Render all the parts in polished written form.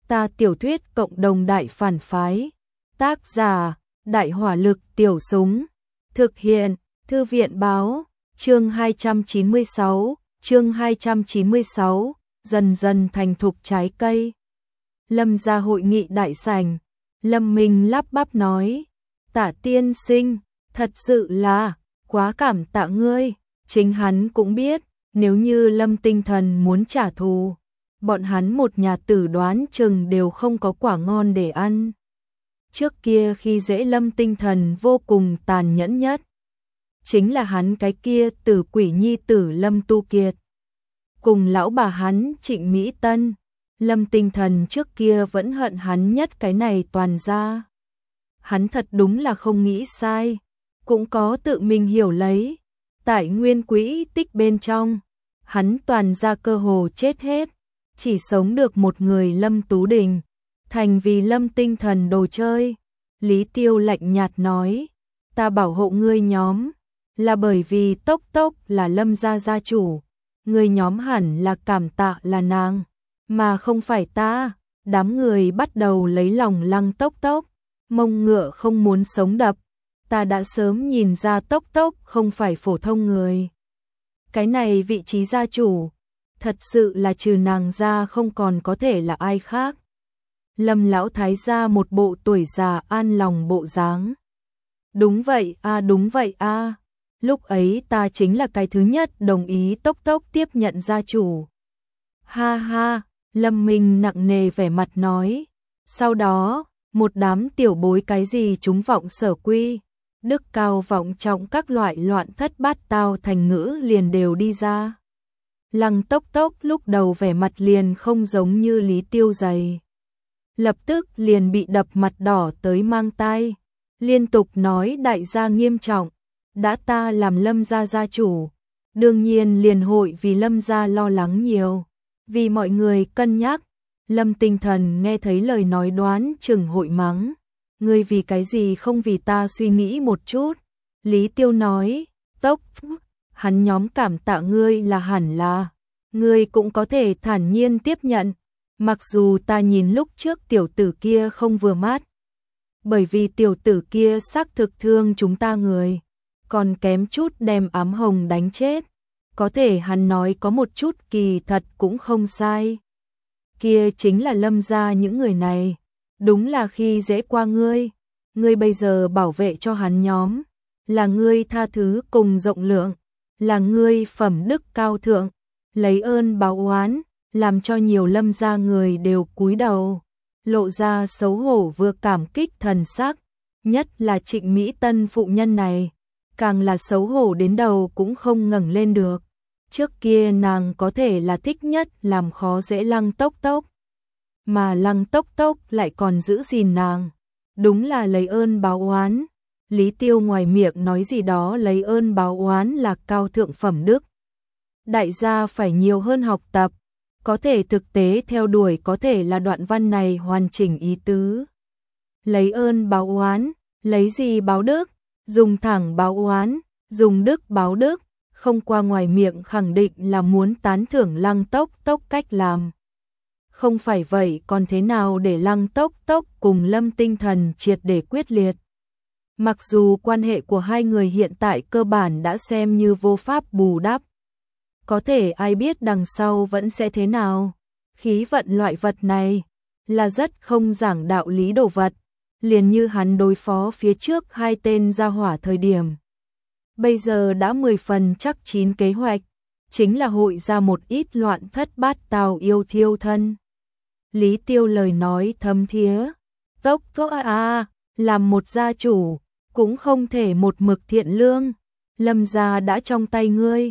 Ta tiểu thuyết cộng đồng đại phản phái. Tác giả, Đại hỏa lực tiểu súng. Thực hiện, Thư viện báo, chương 296, dần dần thành thục trái cây. Lâm gia hội nghị đại sảnh, Lâm Minh lắp bắp nói, Tạ tiên sinh, thật sự là, quá cảm tạ ngươi, chính hắn cũng biết, nếu như Lâm Tinh Thần muốn trả thù, bọn hắn một nhà tử đoán chừng đều không có quả ngon để ăn. Trước kia khi dễ Lâm Tinh Thần vô cùng tàn nhẫn nhất, chính là hắn cái kia tử quỷ nhi tử Lâm Tu Kiệt. Cùng lão bà hắn Trịnh Mỹ Tân, Lâm Tinh Thần trước kia vẫn hận hắn nhất cái này toàn ra. Hắn thật đúng là không nghĩ sai, cũng có tự mình hiểu lấy. Tại nguyên quỹ tích bên trong, hắn toàn ra cơ hồ chết hết, chỉ sống được một người Lâm Tú Đình, thành vì Lâm Tinh Thần đồ chơi. Lý Tiêu lạnh nhạt nói, ta bảo hộ ngươi nhóm, là bởi vì Tốc Tốc là Lâm gia gia chủ, ngươi nhóm hẳn là cảm tạ là nàng, mà không phải ta. Đám người bắt đầu lấy lòng Lăng Tốc Tốc, mông ngựa không muốn sống đập. Ta đã sớm nhìn ra Tốc Tốc không phải phổ thông người. Cái này vị trí gia chủ, thật sự là trừ nàng ra không còn có thể là ai khác. Lâm lão thái gia một bộ tuổi già an lòng bộ dáng. Đúng vậy a, lúc ấy ta chính là cái thứ nhất đồng ý Tốc Tốc tiếp nhận gia chủ. Ha ha, Lâm Minh nặng nề vẻ mặt nói. Sau đó, một đám tiểu bối cái gì chúng vọng sở quy, đức cao vọng trọng các loại loạn thất bát tao thành ngữ liền đều đi ra. Lăng Tốc Tốc lúc đầu vẻ mặt liền không giống như Lý Tiêu dày. Lập tức liền bị đập mặt đỏ tới mang tai, liên tục nói đại gia nghiêm trọng, đã ta làm Lâm gia gia chủ, đương nhiên liền hội vì Lâm gia lo lắng nhiều, vì mọi người cân nhắc. Lâm Tinh Thần nghe thấy lời nói đoán chừng hội mắng, ngươi vì cái gì không vì ta suy nghĩ một chút. Lý Tiêu nói, Tốc, hắn nhóm cảm tạ ngươi là hẳn là, ngươi cũng có thể thản nhiên tiếp nhận, mặc dù ta nhìn lúc trước tiểu tử kia không vừa mắt, bởi vì tiểu tử kia xác thực thương chúng ta người, còn kém chút đem Ám Hồng đánh chết, có thể hắn nói có một chút kỳ thật cũng không sai. Kia chính là Lâm gia những người này, đúng là khi dễ qua ngươi bây giờ bảo vệ cho hắn nhóm, là ngươi tha thứ cùng rộng lượng, là ngươi phẩm đức cao thượng, lấy ơn báo oán, làm cho nhiều Lâm gia người đều cúi đầu, lộ ra xấu hổ vừa cảm kích thần sắc, nhất là Trịnh Mỹ Tân phụ nhân này, càng là xấu hổ đến đầu cũng không ngẩng lên được. Trước kia nàng có thể là thích nhất làm khó dễ Lăng Tốc Tốc, mà Lăng Tốc Tốc lại còn giữ gìn nàng, đúng là lấy ơn báo oán. Lý Tiêu ngoài miệng nói gì đó lấy ơn báo oán là cao thượng phẩm đức, đại gia phải nhiều hơn học tập, có thể thực tế theo đuổi có thể là đoạn văn này hoàn chỉnh ý tứ. Lấy ơn báo oán, lấy gì báo đức, dùng thẳng báo oán, dùng đức báo đức, không qua ngoài miệng khẳng định là muốn tán thưởng Lăng Tốc Tốc cách làm. Không phải vậy còn thế nào để Lăng Tốc Tốc cùng Lâm Tinh Thần triệt để quyết liệt. Mặc dù quan hệ của hai người hiện tại cơ bản đã xem như vô pháp bù đắp, có thể ai biết đằng sau vẫn sẽ thế nào. Khí vận loại vật này là rất không giảng đạo lý đồ vật, liền như hắn đối phó phía trước hai tên gia hỏa thời điểm. Bây giờ đã 10 phần chắc chín kế hoạch, chính là hội ra một ít loạn thất bát tao yêu thiêu thân. Lý Tiêu lời nói thâm thía, Tốc Tốc làm một gia chủ, cũng không thể một mực thiện lương, Lâm gia đã trong tay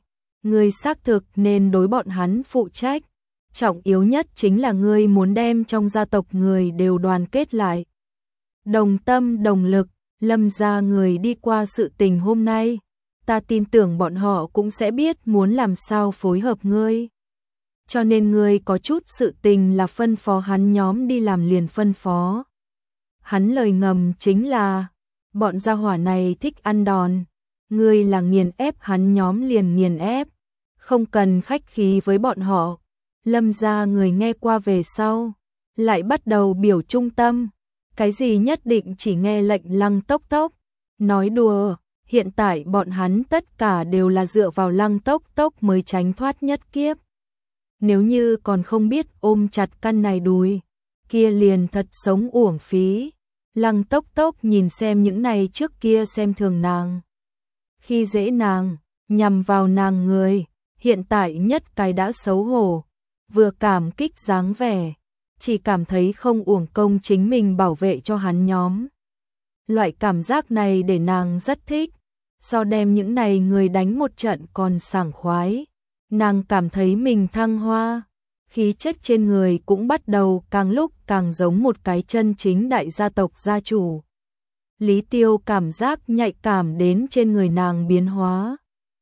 ngươi xác thực nên đối bọn hắn phụ trách, trọng yếu nhất chính là ngươi muốn đem trong gia tộc người đều đoàn kết lại. Đồng tâm đồng lực, Lâm gia người đi qua sự tình hôm nay, ta tin tưởng bọn họ cũng sẽ biết muốn làm sao phối hợp ngươi. Cho nên ngươi có chút sự tình là phân phó hắn nhóm đi làm liền phân phó. Hắn lời ngầm chính là, bọn gia hỏa này thích ăn đòn, ngươi là nghiền ép hắn nhóm liền nghiền ép, không cần khách khí với bọn họ. Lâm gia người nghe qua về sau, lại bắt đầu biểu trung tâm, cái gì nhất định chỉ nghe lệnh Lăng Tốc Tốc. Nói đùa, hiện tại bọn hắn tất cả đều là dựa vào Lăng Tốc Tốc mới tránh thoát nhất kiếp. Nếu như còn không biết ôm chặt căn này đùi, kia liền thật sống uổng phí. Lăng Tốc Tốc nhìn xem những này trước kia xem thường nàng, khi dễ nàng, nhằm vào nàng người, hiện tại nhất cái đã xấu hổ, vừa cảm kích dáng vẻ, chỉ cảm thấy không uổng công chính mình bảo vệ cho hắn nhóm. Loại cảm giác này để nàng rất thích, so đem những này người đánh một trận còn sảng khoái. Nàng cảm thấy mình thăng hoa, khí chất trên người cũng bắt đầu càng lúc càng giống một cái chân chính đại gia tộc gia chủ. Lý Tiêu cảm giác nhạy cảm đến trên người nàng biến hóa,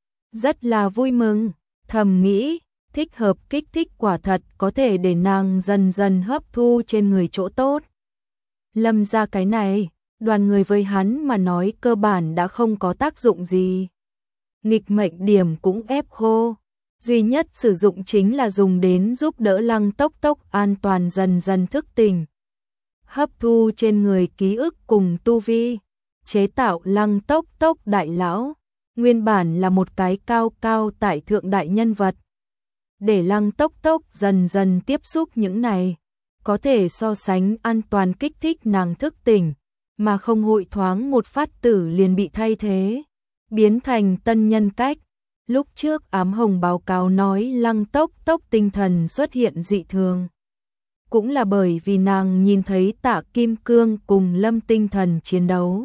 rất là vui mừng, thầm nghĩ, thích hợp kích thích quả thật có thể để nàng dần dần hấp thu trên người chỗ tốt. Lâm ra cái này, đoàn người với hắn mà nói cơ bản đã không có tác dụng gì. Nghịch mệnh điểm cũng ép khô, duy nhất sử dụng chính là dùng đến giúp đỡ Lăng Tốc Tốc an toàn dần dần thức tỉnh, hấp thu trên người ký ức cùng tu vi, chế tạo Lăng Tốc Tốc đại lão, nguyên bản là một cái cao cao tại thượng đại nhân vật. Để Lăng Tốc Tốc dần dần tiếp xúc những này, có thể so sánh an toàn kích thích nàng thức tỉnh, mà không hội thoáng một phát tử liền bị thay thế, biến thành tân nhân cách. Lúc trước Ám Hồng báo cáo nói Lăng Tốc Tốc tinh thần xuất hiện dị thường, cũng là bởi vì nàng nhìn thấy Tạ Kim Cương cùng Lâm tinh thần chiến đấu.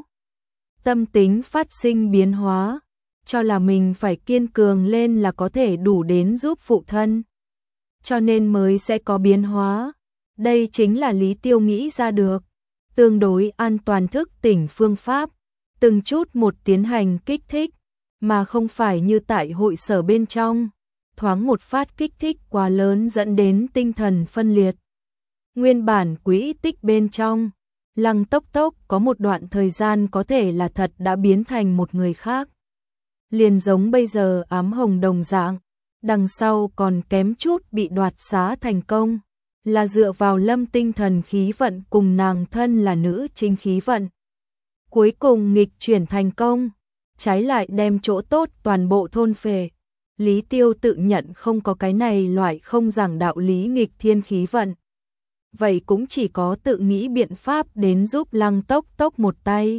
Tâm tính phát sinh biến hóa, cho là mình phải kiên cường lên là có thể đủ đến giúp phụ thân. Cho nên mới sẽ có biến hóa. Đây chính là Lý Tiêu nghĩ ra được, tương đối an toàn thức tỉnh phương pháp, từng chút một tiến hành kích thích, mà không phải như tại hội sở bên trong, thoáng một phát kích thích quá lớn dẫn đến tinh thần phân liệt. Nguyên bản quỹ tích bên trong, Lăng Tốc Tốc có một đoạn thời gian có thể là thật đã biến thành một người khác. Liền giống bây giờ Ám Hồng đồng dạng, đằng sau còn kém chút bị đoạt xá thành công, là dựa vào Lâm tinh thần khí vận cùng nàng thân là nữ chính khí vận. Cuối cùng nghịch chuyển thành công, trái lại đem chỗ tốt toàn bộ thôn phệ. Lý Tiêu tự nhận không có cái này loại không giảng đạo lý nghịch thiên khí vận. Vậy cũng chỉ có tự nghĩ biện pháp đến giúp Lăng Tốc Tốc một tay.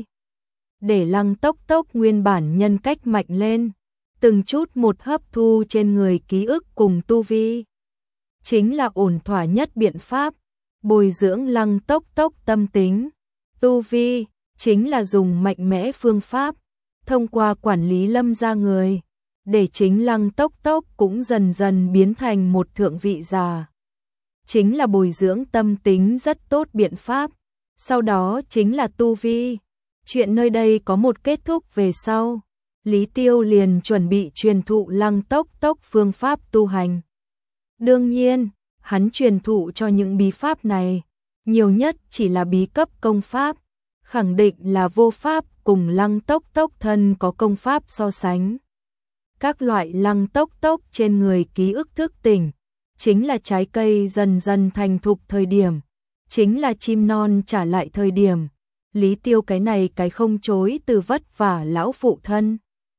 Để Lăng Tốc Tốc nguyên bản nhân cách mạnh lên, từng chút một hấp thu trên người ký ức cùng tu vi. Chính là ổn thỏa nhất biện pháp, bồi dưỡng Lăng Tốc Tốc tâm tính, tu vi, chính là dùng mạnh mẽ phương pháp, thông qua quản lý Lâm gia người, để chính Lăng Tốc Tốc cũng dần dần biến thành một thượng vị già. Chính là bồi dưỡng tâm tính rất tốt biện pháp, sau đó chính là tu vi. Chuyện nơi đây có một kết thúc về sau, Lý Tiêu liền chuẩn bị truyền thụ Lăng Tốc Tốc phương pháp tu hành. Đương nhiên, hắn truyền thụ cho những bí pháp này, nhiều nhất chỉ là bí cấp công pháp, khẳng định là vô pháp cùng Lăng Tốc Tốc thân có công pháp so sánh. Các loại Lăng Tốc Tốc trên người ký ức thức tỉnh, chính là trái cây dần dần thành thục thời điểm, chính là chim non trả lại thời điểm. Lý Tiêu cái này cái không chối từ vất vả lão phụ thân.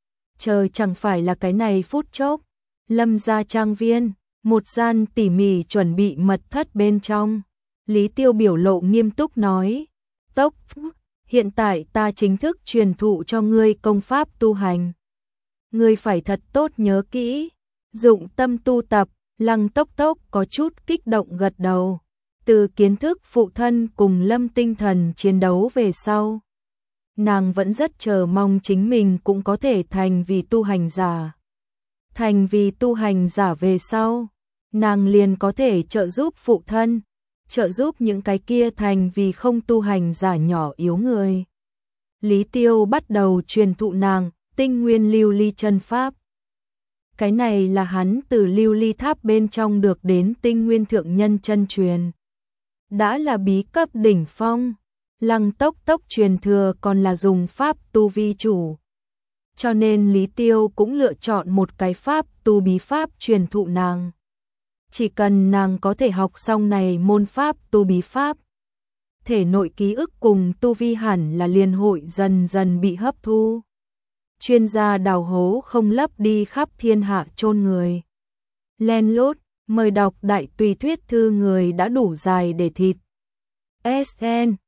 Chờ chẳng phải là cái này phút chốc, Lâm gia trang viên, một gian tỉ mỉ chuẩn bị mật thất bên trong. Lý Tiêu biểu lộ nghiêm túc nói, Tốc, hiện tại ta chính thức truyền thụ cho ngươi công pháp tu hành. Ngươi phải thật tốt nhớ kỹ, dụng tâm tu tập. Lăng Tốc Tốc có chút kích động gật đầu. Từ kiến thức phụ thân cùng Lâm tinh thần chiến đấu về sau, nàng vẫn rất chờ mong chính mình cũng có thể thành vì tu hành giả. Thành vì tu hành giả về sau, nàng liền có thể trợ giúp phụ thân, trợ giúp những cái kia thành vì không tu hành giả nhỏ yếu người. Lý Tiêu bắt đầu truyền thụ nàng tinh nguyên lưu ly chân pháp. Cái này là hắn từ lưu ly tháp bên trong được đến tinh nguyên thượng nhân chân truyền. Đã là bí cấp đỉnh phong, Lăng Tốc Tốc truyền thừa còn là dùng pháp tu vi chủ. Cho nên Lý Tiêu cũng lựa chọn một cái pháp tu bí pháp truyền thụ nàng. chỉ cần nàng có thể học xong này môn pháp tu bí pháp, thể nội ký ức cùng tu vi hẳn là liền hội dần dần bị hấp thu. Chuyên gia đào hố không lấp đi khắp thiên hạ chôn người. Len lút, mời đọc đại tùy thuyết thư người đã đủ dài để thịt. SN